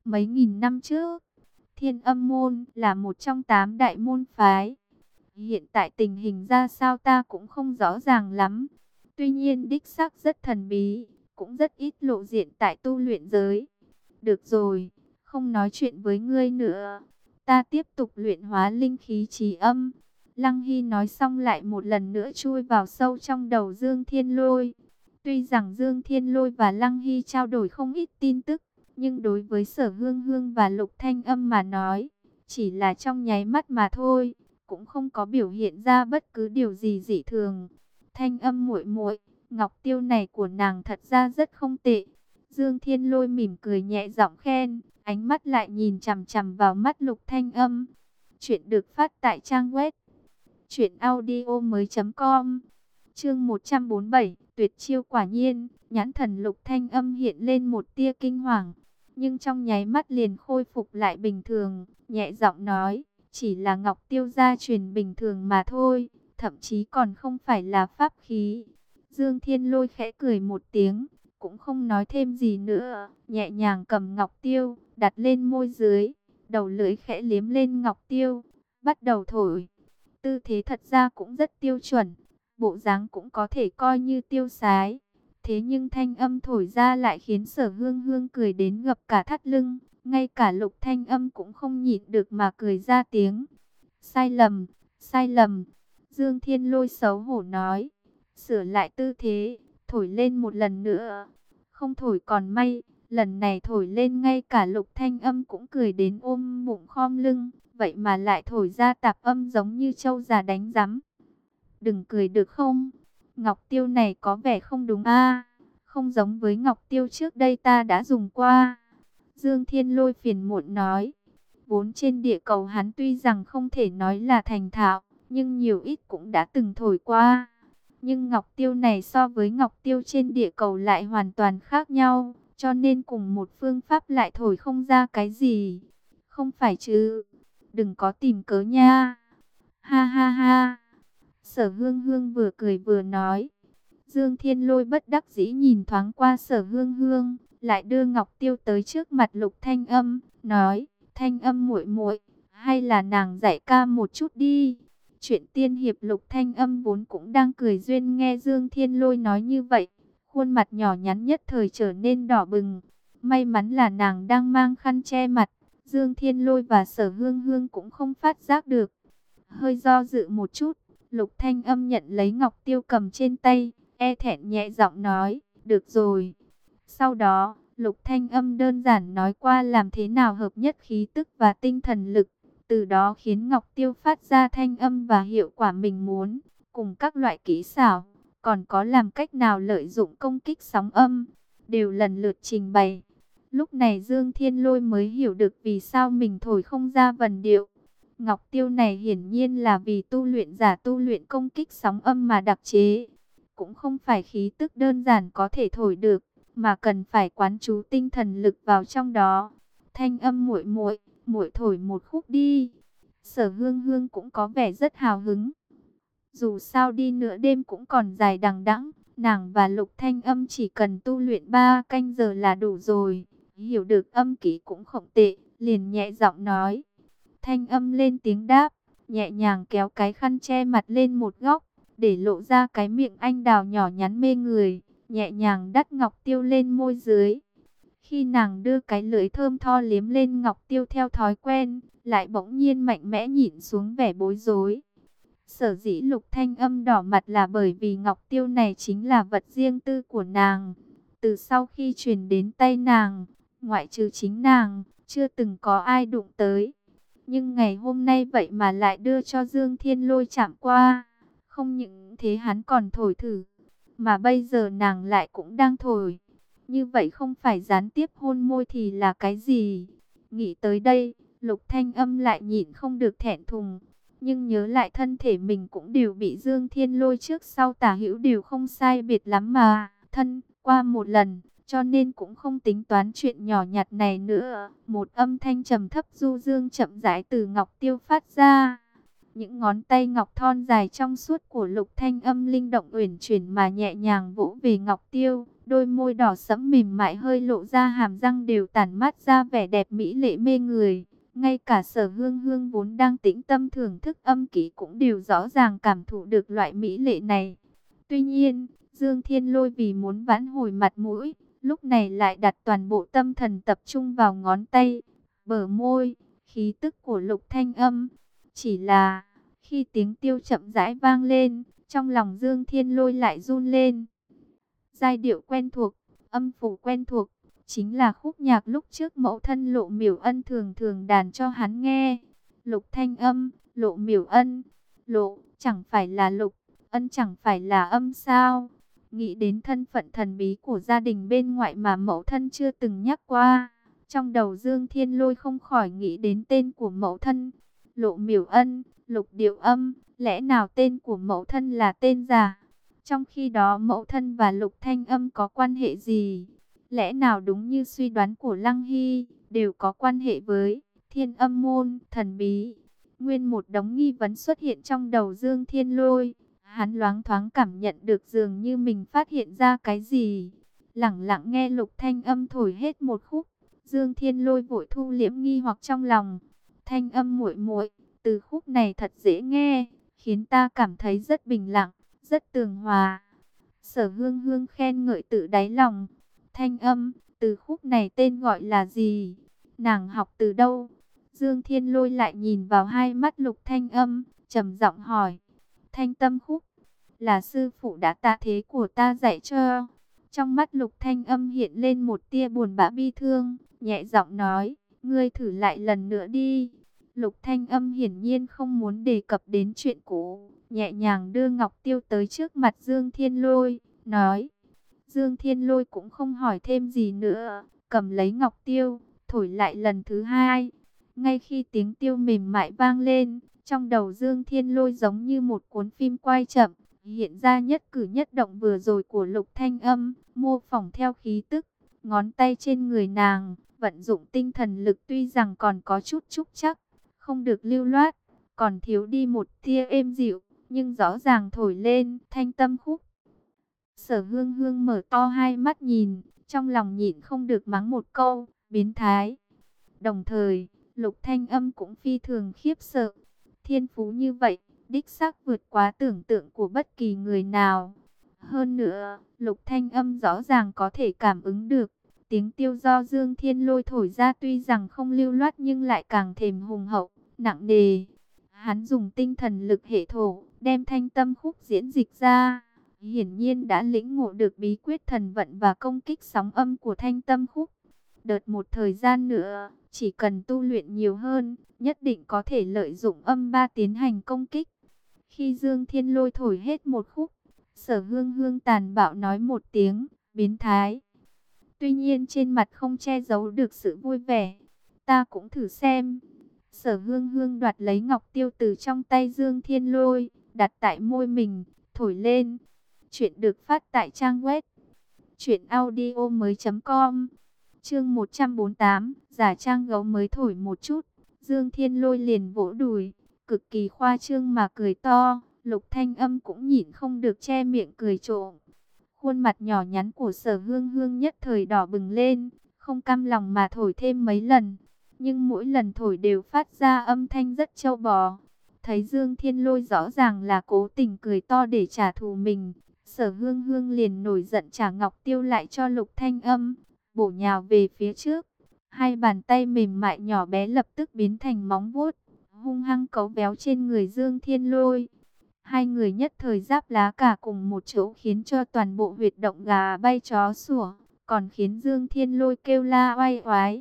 Mấy nghìn năm trước, Thiên Âm môn là một trong tám đại môn phái. Hiện tại tình hình ra sao ta cũng không rõ ràng lắm. Tuy nhiên đích xác rất thần bí, cũng rất ít lộ diện tại tu luyện giới. Được rồi, không nói chuyện với ngươi nữa. Ta tiếp tục luyện hóa linh khí trì âm. Lăng Hy nói xong lại một lần nữa chui vào sâu trong đầu Dương Thiên Lôi. Tuy rằng Dương Thiên Lôi và Lăng Hy trao đổi không ít tin tức, nhưng đối với Sở Hương Hương và Lục Thanh Âm mà nói, chỉ là trong nháy mắt mà thôi, cũng không có biểu hiện ra bất cứ điều gì dị thường. Thanh Âm muội muội, ngọc tiêu này của nàng thật ra rất không tệ. Dương Thiên Lôi mỉm cười nhẹ giọng khen, ánh mắt lại nhìn chằm chằm vào mắt Lục Thanh Âm. Chuyện được phát tại trang web truyện audio mới chấm com. Chương một trăm bốn mươi bảy, tuyệt chiêu quả nhiên. Nhãn thần Lục Thanh Âm hiện lên một tia kinh hoàng, nhưng trong nháy mắt liền khôi phục lại bình thường, nhẹ giọng nói, chỉ là ngọc tiêu gia truyền bình thường mà thôi, thậm chí còn không phải là pháp khí. Dương Thiên Lôi khẽ cười một tiếng, cũng không nói thêm gì nữa, nhẹ nhàng cầm ngọc tiêu, đặt lên môi dưới, đầu lưỡi khẽ liếm lên ngọc tiêu, bắt đầu thổi. Tư thế thật ra cũng rất tiêu chuẩn, bộ dáng cũng có thể coi như tiêu sái. Thế nhưng thanh âm thổi ra lại khiến Sở Hương Hương cười đến gập cả thắt lưng, ngay cả Lục Thanh Âm cũng không nhịn được mà cười ra tiếng. Sai lầm, sai lầm. Dương Thiên Lôi xấu hổ nói, sửa lại tư thế, thổi lên một lần nữa. Không thổi còn may, lần này thổi lên ngay cả Lục Thanh Âm cũng cười đến ôm bụng khom lưng, vậy mà lại thổi ra tạp âm giống như trâu già đánh rắm. Đừng cười được không? Ngọc tiêu này có vẻ không đúng a, không giống với ngọc tiêu trước đây ta đã dùng qua. Dương Thiên Lôi phiền muộn nói, vốn trên địa cầu hắn tuy rằng không thể nói là thành thạo, nhưng nhiều ít cũng đã từng thổi qua. Nhưng ngọc tiêu này so với ngọc tiêu trên địa cầu lại hoàn toàn khác nhau, cho nên cùng một phương pháp lại thổi không ra cái gì. Không phải chứ? Đừng có tìm cớ nha. Ha ha ha. Sở Hương Hương vừa cười vừa nói. Dương Thiên Lôi bất đắc dĩ nhìn thoáng qua Sở Hương Hương, lại đưa ngọc tiêu tới trước mặt Lục Thanh Âm, nói: "Thanh Âm muội muội, hay là nàng dạy ca một chút đi." Chuyện tiên hiệp Lục Thanh Âm vốn cũng đang cười duyên nghe Dương Thiên Lôi nói như vậy, khuôn mặt nhỏ nhắn nhất thời trở nên đỏ bừng. May mắn là nàng đang mang khăn che mặt, Dương Thiên Lôi và Sở Hương Hương cũng không phát giác được. Hơi do dự một chút, Lục Thanh Âm nhận lấy ngọc tiêu cầm trên tay, e thẹn nhẹ giọng nói, được rồi. Sau đó, Lục Thanh Âm đơn giản nói qua làm thế nào hợp nhất khí tức và tinh thần lực, từ đó khiến ngọc tiêu phát ra thanh âm và hiệu quả mình muốn, cùng các loại kỹ xảo, còn có làm cách nào lợi dụng công kích sóng âm, đều lần lượt trình bày. Lúc này Dương Thiên Lôi mới hiểu được vì sao mình thổi không ra vần điệu. Ngọc tiêu này hiển nhiên là vì tu luyện giả tu luyện công kích sóng âm mà đặc chế. Cũng không phải khí tức đơn giản có thể thổi được, mà cần phải quán chú tinh thần lực vào trong đó. Thanh Âm muội muội, muội thổi một khúc đi. Sở Hương Hương cũng có vẻ rất hào hứng. Dù sao đi nữa đêm cũng còn dài đằng đẵng, nàng và Lục Thanh Âm chỉ cần tu luyện ba canh giờ là đủ rồi. Hiểu được âm kỹ cũng không tệ, liền nhẹ giọng nói. Thanh Âm lên tiếng đáp, nhẹ nhàng kéo cái khăn che mặt lên một góc, để lộ ra cái miệng anh đào nhỏ nhắn mê người, nhẹ nhàng đắt ngọc tiêu lên môi dưới. Khi nàng đưa cái lưỡi thơm tho liếm lên ngọc tiêu theo thói quen, lại bỗng nhiên mạnh mẽ nhìn xuống vẻ bối rối. Sở dĩ Lục Thanh Âm đỏ mặt là bởi vì ngọc tiêu này chính là vật riêng tư của nàng. Từ sau khi truyền đến tay nàng, ngoại trừ chính nàng, chưa từng có ai đụng tới. Nhưng ngày hôm nay vậy mà lại đưa cho Dương Thiên Lôi chạm qua. Không những thế hắn còn thổi thử, mà bây giờ nàng lại cũng đang thổi. Như vậy không phải gián tiếp hôn môi thì là cái gì? Nghĩ tới đây, Lục Thanh Âm lại nhịn không được thẹn thùng. Nhưng nhớ lại thân thể mình cũng đều bị Dương Thiên Lôi trước sau tả hữu đều không sai biệt lắm mà. Thân, qua một lần, cho nên cũng không tính toán chuyện nhỏ nhặt này nữa. Một âm thanh trầm thấp du dương chậm rãi từ ngọc tiêu phát ra. Những ngón tay ngọc thon dài trong suốt của Lục Thanh Âm linh động uyển chuyển mà nhẹ nhàng vỗ về ngọc tiêu, đôi môi đỏ sẫm mềm mại hơi lộ ra hàm răng đều tản mát ra vẻ đẹp mỹ lệ mê người. Ngay cả Sở Hương Hương vốn đang tĩnh tâm thưởng thức âm kỹ cũng đều rõ ràng cảm thụ được loại mỹ lệ này. Tuy nhiên, Dương Thiên Lôi vì muốn vãn hồi mặt mũi, lúc này lại đặt toàn bộ tâm thần tập trung vào ngón tay, bờ môi, khí tức của Lục Thanh Âm. Chỉ là, khi tiếng tiêu chậm rãi vang lên, trong lòng Dương Thiên Lôi lại run lên. Giai điệu quen thuộc, âm phủ quen thuộc, chính là khúc nhạc lúc trước mẫu thân Lộ Miểu Ân thường thường đàn cho hắn nghe. Lục Thanh Âm, Lộ Miểu Ân, Lộ, chẳng phải là Lục, Ân chẳng phải là âm sao? Nghĩ đến thân phận thần bí của gia đình bên ngoại mà mẫu thân chưa từng nhắc qua. Trong đầu Dương Thiên Lôi không khỏi nghĩ đến tên của mẫu thân, Lộ Miểu Ân, Lục Điệu Âm, lẽ nào tên của mẫu thân là tên giả? Trong khi đó mẫu thân và Lục Thanh Âm có quan hệ gì? Lẽ nào đúng như suy đoán của Lăng Hy, đều có quan hệ với Thiên Âm môn, thần bí? Nguyên một đống nghi vấn xuất hiện trong đầu Dương Thiên Lôi. Hắn loáng thoáng cảm nhận được dường như mình phát hiện ra cái gì. Lẳng lặng nghe Lục Thanh Âm thổi hết một khúc, Dương Thiên Lôi vội thu liễm nghi hoặc trong lòng. Thanh Âm muội muội, từ khúc này thật dễ nghe, khiến ta cảm thấy rất bình lặng, rất tường hòa. Sở Hương Hương khen ngợi tự đáy lòng. Thanh Âm, từ khúc này tên gọi là gì? Nàng học từ đâu? Dương Thiên Lôi lại nhìn vào hai mắt Lục Thanh Âm, trầm giọng hỏi. Thanh Tâm khúc, là sư phụ đã tạ thế của ta dạy cho. Trong mắt Lục Thanh Âm hiện lên một tia buồn bã bi thương, nhẹ giọng nói, ngươi thử lại lần nữa đi. Lục Thanh Âm hiển nhiên không muốn đề cập đến chuyện cũ, nhẹ nhàng đưa ngọc tiêu tới trước mặt Dương Thiên Lôi, nói. Dương Thiên Lôi cũng không hỏi thêm gì nữa, cầm lấy ngọc tiêu, thổi lại lần thứ hai. Ngay khi tiếng tiêu mềm mại vang lên, trong đầu Dương Thiên Lôi giống như một cuốn phim quay chậm, hiện ra nhất cử nhất động vừa rồi của Lục Thanh Âm, mô phỏng theo khí tức, ngón tay trên người nàng, vận dụng tinh thần lực tuy rằng còn có chút trúc chắc, không được lưu loát, còn thiếu đi một tia êm dịu, nhưng rõ ràng thổi lên Thanh Tâm khúc. Sở Hương Hương mở to hai mắt nhìn, trong lòng nhịn không được mắng một câu, biến thái. Đồng thời, Lục Thanh Âm cũng phi thường khiếp sợ. Thiên phú như vậy, đích xác vượt quá tưởng tượng của bất kỳ người nào. Hơn nữa, Lục Thanh Âm rõ ràng có thể cảm ứng được. Tiếng tiêu do Dương Thiên Lôi thổi ra tuy rằng không lưu loát nhưng lại càng thêm hùng hậu, nặng nề. Hắn dùng tinh thần lực hệ thổ, đem Thanh Tâm khúc diễn dịch ra. Hiển nhiên đã lĩnh ngộ được bí quyết thần vận và công kích sóng âm của Thanh Tâm khúc. Đợt một thời gian nữa, chỉ cần tu luyện nhiều hơn, nhất định có thể lợi dụng âm ba tiến hành công kích. Khi Dương Thiên Lôi thổi hết một khúc, Sở Hương Hương tàn bạo nói một tiếng, biến thái. Tuy nhiên trên mặt không che giấu được sự vui vẻ. Ta cũng thử xem. Sở Hương Hương đoạt lấy ngọc tiêu từ trong tay Dương Thiên Lôi, đặt tại môi mình, thổi lên. Chuyện được phát tại trang web truyện audio mới chấm com. Chương một trăm bốn mươi tám, giả trang gấu mới thổi một chút. Dương Thiên Lôi liền vỗ đùi, cực kỳ khoa trương mà cười to. Lục Thanh Âm cũng nhịn không được che miệng cười trộm. Khuôn mặt nhỏ nhắn của Sở Hương Hương nhất thời đỏ bừng lên, không cam lòng mà thổi thêm mấy lần. Nhưng mỗi lần thổi đều phát ra âm thanh rất trâu bò. Thấy Dương Thiên Lôi rõ ràng là cố tình cười to để trả thù mình, Sở Hương Hương liền nổi giận trả ngọc tiêu lại cho Lục Thanh Âm, bổ nhào về phía trước. Hai bàn tay mềm mại nhỏ bé lập tức biến thành móng vuốt, hung hăng cấu véo trên người Dương Thiên Lôi. Hai người nhất thời giáp lá cả cùng một chỗ khiến cho toàn bộ huyệt động gà bay chó sủa, còn khiến Dương Thiên Lôi kêu la oai oái.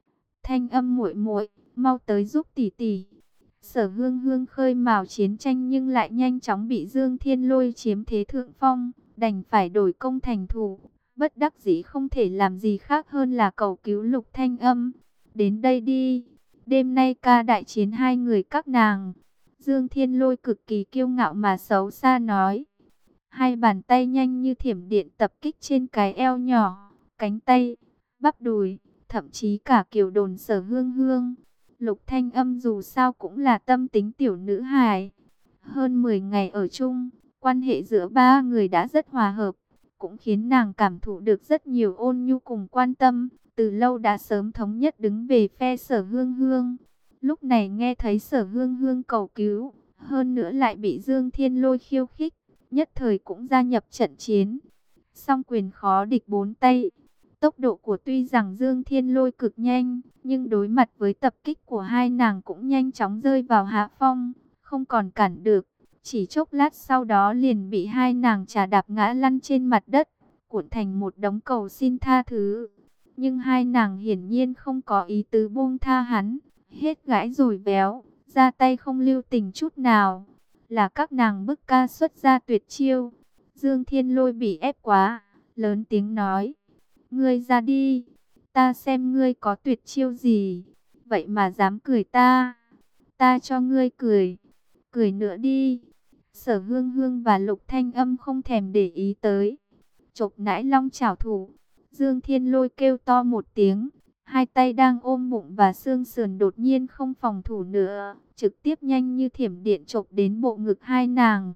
Thanh Âm muội muội, mau tới giúp tỷ tỷ. Sở Hương Hương khơi mào chiến tranh nhưng lại nhanh chóng bị Dương Thiên Lôi chiếm thế thượng phong, đành phải đổi công thành thủ. Bất đắc dĩ không thể làm gì khác hơn là cầu cứu Lục Thanh Âm. Đến đây đi, đêm nay ca đại chiến hai người các nàng. Dương Thiên Lôi cực kỳ kiêu ngạo mà xấu xa nói. Hai bàn tay nhanh như thiểm điện tập kích trên cái eo nhỏ, cánh tay, bắp đùi, thậm chí cả kiểu đồn Sở Hương Hương. Lục Thanh Âm dù sao cũng là tâm tính tiểu nữ hài. Hơn mười ngày ở chung, quan hệ giữa ba người đã rất hòa hợp, cũng khiến nàng cảm thụ được rất nhiều ôn nhu cùng quan tâm. Từ lâu đã sớm thống nhất đứng về phe Sở Hương Hương. Lúc này nghe thấy Sở Hương Hương cầu cứu, hơn nữa lại bị Dương Thiên Lôi khiêu khích, nhất thời cũng gia nhập trận chiến. Song quyền khó địch bốn tay. Tốc độ của tuy rằng Dương Thiên Lôi cực nhanh, nhưng đối mặt với tập kích của hai nàng cũng nhanh chóng rơi vào hạ phong, không còn cản được. Chỉ chốc lát sau đó liền bị hai nàng trà đạp ngã lăn trên mặt đất, cuộn thành một đống cầu xin tha thứ. Nhưng hai nàng hiển nhiên không có ý tứ buông tha hắn, hết gãi rồi véo, ra tay không lưu tình chút nào. Là các nàng bức ca xuất ra tuyệt chiêu. Dương Thiên Lôi bị ép quá, lớn tiếng nói: "Ngươi ra đi, ta xem ngươi có tuyệt chiêu gì, vậy mà dám cười ta, ta cho ngươi cười, cười nữa đi." Sở Hương Hương và Lục Thanh Âm không thèm để ý tới, chộp nãi long chảo thủ. Dương Thiên Lôi kêu to một tiếng, hai tay đang ôm bụng và xương sườn đột nhiên không phòng thủ nữa, trực tiếp nhanh như thiểm điện chộp đến bộ ngực hai nàng.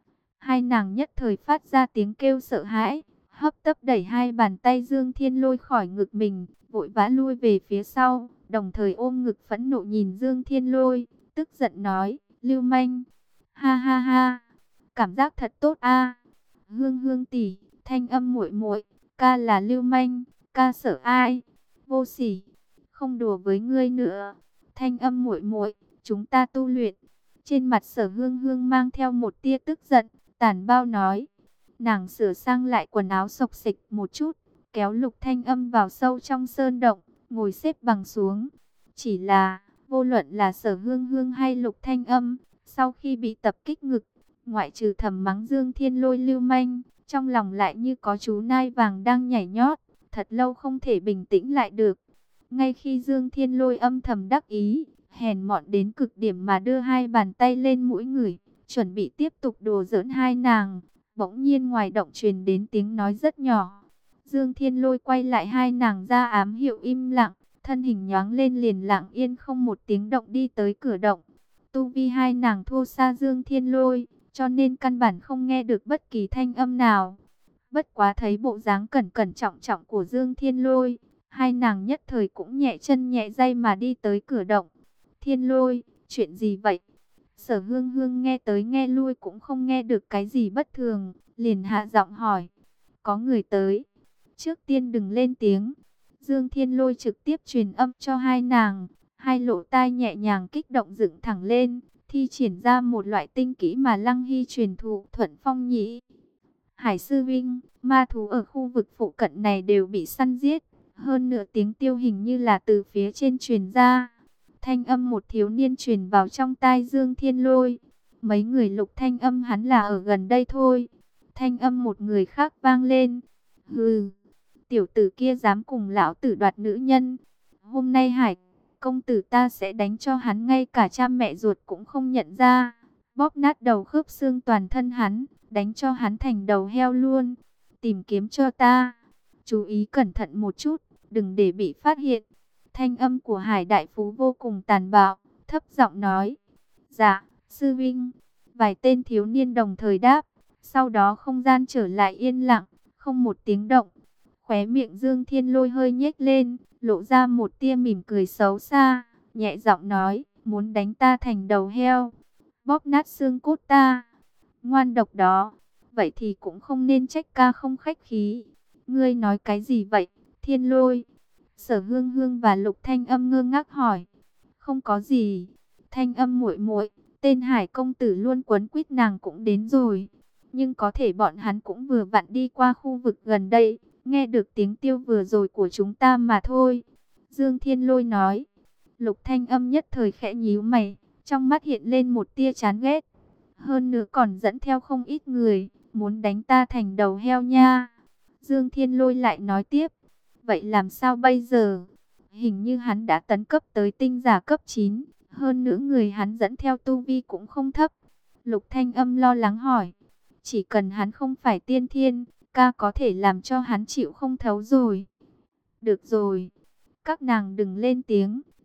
Hai nàng nhất thời phát ra tiếng kêu sợ hãi, hấp tấp đẩy hai bàn tay Dương Thiên Lôi khỏi ngực mình, vội vã lui về phía sau, đồng thời ôm ngực phẫn nộ nhìn Dương Thiên Lôi, tức giận nói: "Lưu manh, ha ha ha, cảm giác thật tốt a. Hương Hương tỷ, Thanh Âm muội muội, ca là lưu manh, ca sợ ai? Vô sỉ, không đùa với ngươi nữa. Thanh Âm muội muội, chúng ta tu luyện." Trên mặt Sở Hương Hương mang theo một tia tức giận, tàn bao nói. Nàng sửa sang lại quần áo xộc xịch một chút, kéo Lục Thanh Âm vào sâu trong sơn động, ngồi xếp bằng xuống. Chỉ là, vô luận là Sở Hương Hương hay Lục Thanh Âm, sau khi bị tập kích ngực, ngoại trừ thầm mắng Dương Thiên Lôi lưu manh, trong lòng lại như có chú nai vàng đang nhảy nhót, thật lâu không thể bình tĩnh lại được. Ngay khi Dương Thiên Lôi âm thầm đắc ý, hèn mọn đến cực điểm mà đưa hai bàn tay lên mũi người, chuẩn bị tiếp tục đùa giỡn hai nàng, bỗng nhiên ngoài động truyền đến tiếng nói rất nhỏ. Dương Thiên Lôi quay lại hai nàng ra ám hiệu im lặng, thân hình nhoáng lên liền lặng yên không một tiếng động đi tới cửa động. Tu vi hai nàng thua xa Dương Thiên Lôi, cho nên căn bản không nghe được bất kỳ thanh âm nào. Bất quá thấy bộ dáng cẩn cẩn trọng trọng của Dương Thiên Lôi, hai nàng nhất thời cũng nhẹ chân nhẹ tay mà đi tới cửa động. "Thiên Lôi, chuyện gì vậy?" Sở Hương Hương nghe tới nghe lui cũng không nghe được cái gì bất thường, liền hạ giọng hỏi. "Có người tới." "Trước tiên đừng lên tiếng." Dương Thiên Lôi trực tiếp truyền âm cho hai nàng, hai lỗ tai nhẹ nhàng kích động dựng thẳng lên, thi triển ra một loại tinh kỹ mà Lăng Hy truyền thụ Thuận Phong Nhĩ. Hải sư vinh, ma thú ở khu vực phụ cận này đều bị săn giết, hơn nửa tiếng tiêu hình như là từ phía trên truyền ra. Thanh âm một thiếu niên truyền vào trong tai Dương Thiên Lôi. "Mấy người Lục Thanh Âm hắn là ở gần đây thôi." Thanh âm một người khác vang lên. "Hừ, tiểu tử kia dám cùng lão tử đoạt nữ nhân. Hôm nay Hải công tử ta sẽ đánh cho hắn ngay cả cha mẹ ruột cũng không nhận ra. Bóp nát đầu khớp xương toàn thân hắn, đánh cho hắn thành đầu heo luôn. Tìm kiếm cho ta. Chú ý cẩn thận một chút, đừng để bị phát hiện." Thanh âm của Hải đại phú vô cùng tàn bạo, thấp giọng nói. "Dạ, sư vinh." Vài tên thiếu niên đồng thời đáp. Sau đó không gian trở lại yên lặng, không một tiếng động. Khóe miệng Dương Thiên Lôi hơi nhếch lên, lộ ra một tia mỉm cười xấu xa, nhẹ giọng nói: "Muốn đánh ta thành đầu heo, bóp nát xương cốt ta. Ngoan độc đó, vậy thì cũng không nên trách ca không khách khí." "Ngươi nói cái gì vậy, Thiên Lôi?" Sở Hương Hương và Lục Thanh Âm ngơ ngác hỏi. "Không có gì, Thanh Âm muội muội, tên Hải công tử luôn quấn quýt nàng cũng đến rồi, nhưng có thể bọn hắn cũng vừa vặn đi qua khu vực gần đây, nghe được tiếng tiêu vừa rồi của chúng ta mà thôi." Dương Thiên Lôi nói. Lục Thanh Âm nhất thời khẽ nhíu mày, trong mắt hiện lên một tia chán ghét. "Hơn nữa còn dẫn theo không ít người, muốn đánh ta thành đầu heo nha." Dương Thiên Lôi lại nói tiếp. "Vậy làm sao bây giờ? Hình như hắn đã tấn cấp tới tinh giả cấp chín, hơn nữa người hắn dẫn theo tu vi cũng không thấp." Lục Thanh Âm lo lắng hỏi. "Chỉ cần hắn không phải tiên thiên, ca có thể làm cho hắn chịu không thấu rồi." "Được rồi, các nàng đừng lên tiếng,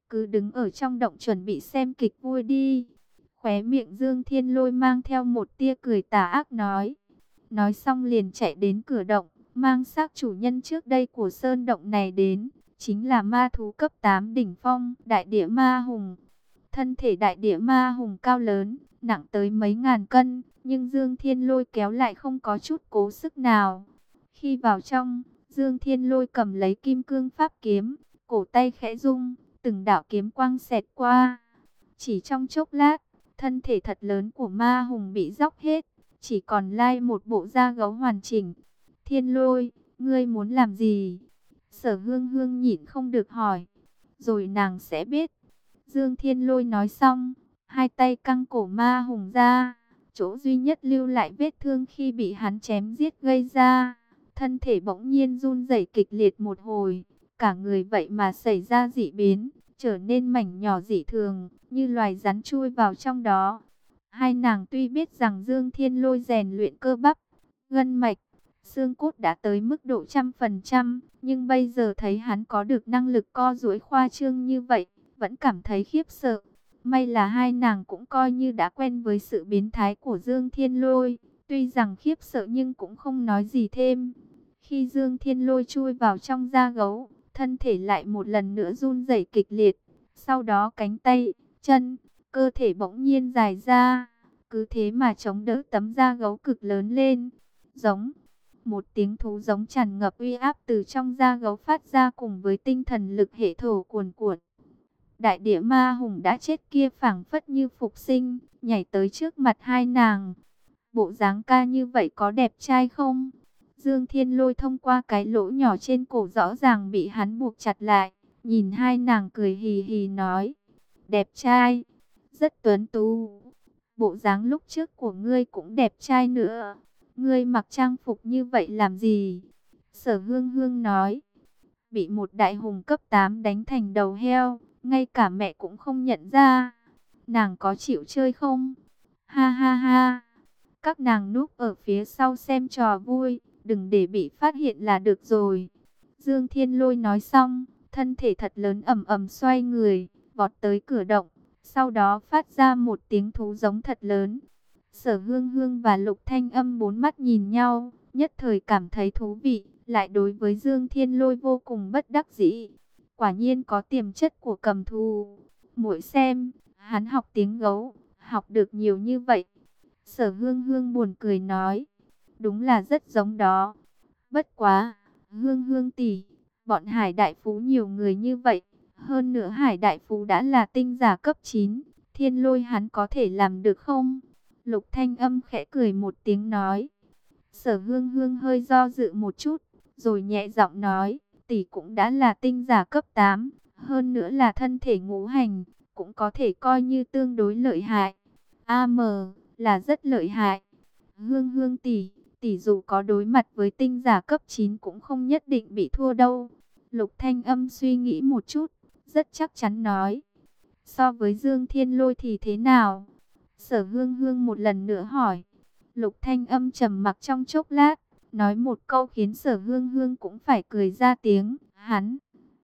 cứ đứng ở trong động chuẩn bị xem kịch vui đi. Khóe miệng Dương Thiên Lôi mang theo một tia cười tà ác nói. Nói xong liền chạy đến cửa động, mang xác chủ nhân trước đây của sơn động này đến, chính là ma thú cấp tám đỉnh phong, đại địa ma hùng. Thân thể đại địa ma hùng cao lớn, nặng tới mấy ngàn cân, nhưng Dương Thiên Lôi kéo lại không có chút cố sức nào. Khi vào trong, Dương Thiên Lôi cầm lấy kim cương pháp kiếm, cổ tay khẽ rung, từng đạo kiếm quang xẹt qua. Chỉ trong chốc lát, thân thể thật lớn của ma hùng bị róc hết, chỉ còn lại một bộ da gấu hoàn chỉnh. Thiên Lôi, ngươi muốn làm gì? Sở Hương Hương nhịn không được hỏi. Rồi nàng sẽ biết. Dương Thiên Lôi nói xong, hai tay căng cổ ma hùng ra, chỗ duy nhất lưu lại vết thương khi bị hắn chém giết gây ra. Thân thể bỗng nhiên run rẩy kịch liệt một hồi, cả người vậy mà xảy ra dị biến, trở nên mảnh nhỏ dị thường, như loài rắn chui vào trong đó. Hai nàng tuy biết rằng Dương Thiên Lôi rèn luyện cơ bắp, gân mạch, xương cốt đã tới mức độ trăm phần trăm, nhưng bây giờ thấy hắn có được năng lực co duỗi khoa trương như vậy, vẫn cảm thấy khiếp sợ. May là hai nàng cũng coi như đã quen với sự biến thái của Dương Thiên Lôi, tuy rằng khiếp sợ nhưng cũng không nói gì thêm. Khi Dương Thiên Lôi chui vào trong da gấu, thân thể lại một lần nữa run rẩy kịch liệt, sau đó cánh tay, chân, cơ thể bỗng nhiên dài ra, cứ thế mà chống đỡ tấm da gấu cực lớn lên. Giống, một tiếng thú giống tràn ngập uy áp từ trong da gấu phát ra cùng với tinh thần lực hệ thổ cuồn cuộn. Đại địa ma hùng đã chết kia phảng phất như phục sinh, nhảy tới trước mặt hai nàng. Bộ dáng ca như vậy có đẹp trai không? Dương Thiên Lôi thông qua cái lỗ nhỏ trên cổ rõ ràng bị hắn buộc chặt lại, nhìn hai nàng cười hì hì nói. Đẹp trai, rất tuấn tú. Bộ dáng lúc trước của ngươi cũng đẹp trai nữa. Ngươi mặc trang phục như vậy làm gì? Sở Hương Hương nói. Bị một đại hùng cấp tám đánh thành đầu heo, ngay cả mẹ cũng không nhận ra. Nàng có chịu chơi không? Ha ha ha. Các nàng núp ở phía sau xem trò vui, đừng để bị phát hiện là được rồi. Dương Thiên Lôi nói xong, thân thể thật lớn ầm ầm xoay người, vọt tới cửa động, sau đó phát ra một tiếng thú giống thật lớn. Sở Hương Hương và Lục Thanh Âm bốn mắt nhìn nhau, nhất thời cảm thấy thú vị, lại đối với Dương Thiên Lôi vô cùng bất đắc dĩ. Quả nhiên có tiềm chất của cầm thú. Muội xem, hắn học tiếng gấu, học được nhiều như vậy. Sở Hương Hương buồn cười nói, đúng là rất giống đó. Bất quá, Hương Hương tỷ, bọn Hải Đại Phú nhiều người như vậy, hơn nữa Hải Đại Phú đã là tinh giả cấp chín, Thiên Lôi hắn có thể làm được không? Lục Thanh Âm khẽ cười một tiếng nói. Sở Hương Hương hơi do dự một chút, rồi nhẹ giọng nói, tỷ cũng đã là tinh giả cấp tám, hơn nữa là thân thể ngũ hành, cũng có thể coi như tương đối lợi hại. A M là rất lợi hại. Hương Hương tỷ, tỷ dù có đối mặt với tinh giả cấp chín cũng không nhất định bị thua đâu. Lục Thanh Âm suy nghĩ một chút, rất chắc chắn nói. So với Dương Thiên Lôi thì thế nào? Sở Hương Hương một lần nữa hỏi. Lục Thanh Âm trầm mặc trong chốc lát, nói một câu khiến Sở Hương Hương cũng phải cười ra tiếng. Hắn,